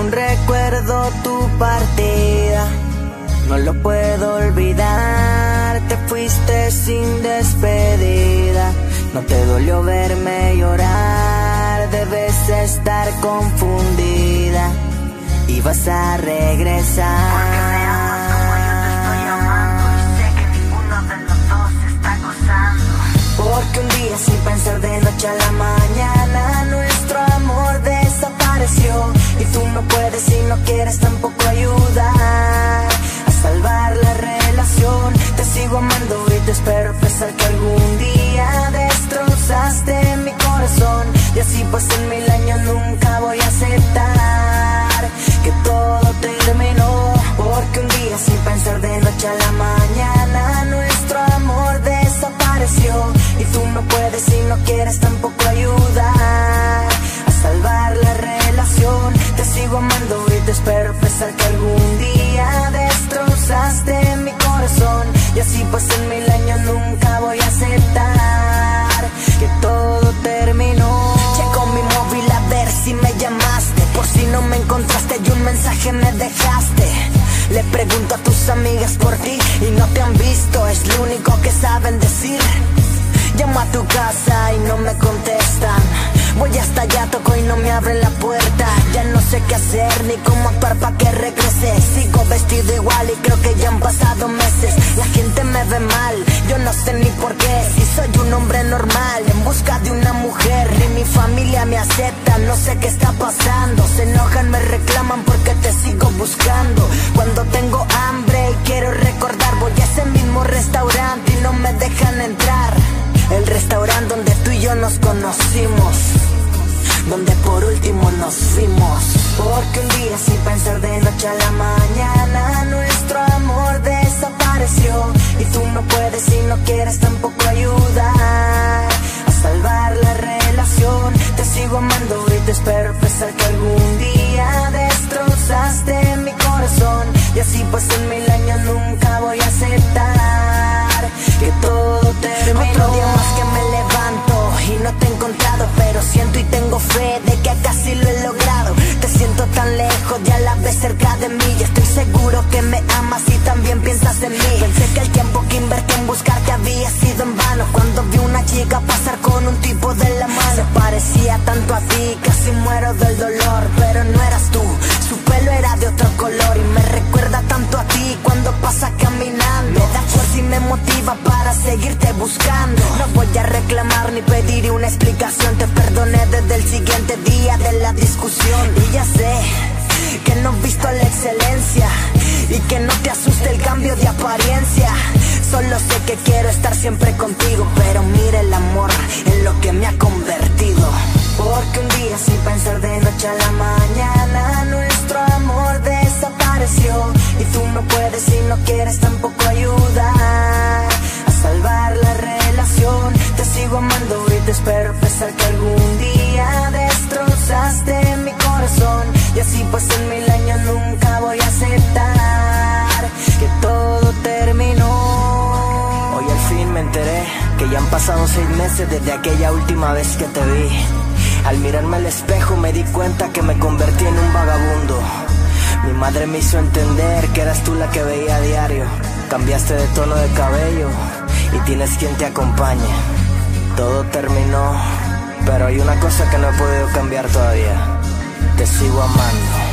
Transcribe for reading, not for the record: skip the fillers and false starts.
Aún recuerdo tu partida, no lo puedo olvidar. Te fuiste sin despedida, no te dolió verme llorar. Debes estar confundida y vas a regresar. Porque me amas como yo te estoy amando y sé que ninguno de los dos está gozando. Porque un día sin pensar, de noche a la mañana nuestro amor desapareció. Y tú no puedes y no quieres tampoco ayudar a salvar la relación. Te sigo amando y te espero, a pesar que algún día destrozaste mi corazón. Y así pasen 1000 años, nunca voy a aceptar que todo terminó. Porque un día sin pensar, de noche a la mañana nuestro amor desapareció. Y tú no puedes y no quieres tampoco ayudar a salvar la relación. Te sigo amando y te espero, a pesar que algún día destrozaste mi corazón. Y así pasen 1000 años, nunca voy a aceptar que todo terminó. Checo mi móvil a ver si me llamaste, por si no me encontraste y un mensaje me dejaste. Le pregunto a tus amigas por ti y no te han visto, es lo único que saben decir. Llamo a tu casa y no me contestan. Voy hasta allá, toco y no me abren la puerta. Ya no sé qué hacer ni cómo actuar pa' que regrese. Sigo vestido igual y creo que ya han pasado meses. La gente me ve mal, yo no sé ni por qué. Si soy un hombre normal en busca de una mujer, ni mi familia me acepta, no sé qué está pasando. Se enojan, me reclaman porque te sigo buscando. Cuando tengo hambre y quiero recordar, voy a ese mismo restaurante y no me dejan entrar. El restaurante donde tú y yo nos conocimos, donde por último nos fuimos. Porque un día sin pensar, de noche a la mañana nuestro amor desapareció. Y tú no puedes y no quieres tampoco ayudar a salvar la relación. Te sigo amando y te espero, a pesar que algún día destrozaste mi corazón. Y así pasen 1000 años, nunca voy a aceptar que todo terminó. Otro día más que me levanto y no te he encontrado, pero siento y tengo fe de que casi lo he logrado. Te siento tan lejos y a la vez cerca de mí, y estoy seguro que me amas y también piensas en mí. Pensé que el tiempo que invertí en buscarte había sido en vano, cuando vi una chica pasar con un tipo de la mano. Se parecía tanto a ti, casi muero del dolor, pero no eras tú. Su pelo era de otro color y me recuerda tanto a ti cuando pasa caminando. Me da fuerza y me motiva para seguirte buscando. No voy a reclamar ni pedir una explicación. Te perdoné desde el siguiente día de la discusión. Y ya sé que no he visto la excelencia y que no te asuste el cambio de apariencia. Solo sé que quiero estar siempre contigo, pero mira el amor en lo que me ha convertido. Porque un día sin pensar, de noche a la mañana nuestro amor desapareció. Y tú no puedes y no quieres tampoco ayudar a salvar la relación. Te sigo amando y te espero, a pesar que algún día destrozaste mi corazón. Y así pasen 1000 años, nunca voy a aceptar que todo terminó. Hoy al fin me enteré que ya han pasado 6 meses desde aquella última vez que te vi. Al mirarme al espejo me di cuenta que me convertí en un vagabundo. Mi madre me hizo entender que eras tú la que veía a diario. Cambiaste de tono de cabello y tienes quien te acompañe. Todo terminó, pero hay una cosa que no he podido cambiar todavía. Te sigo amando.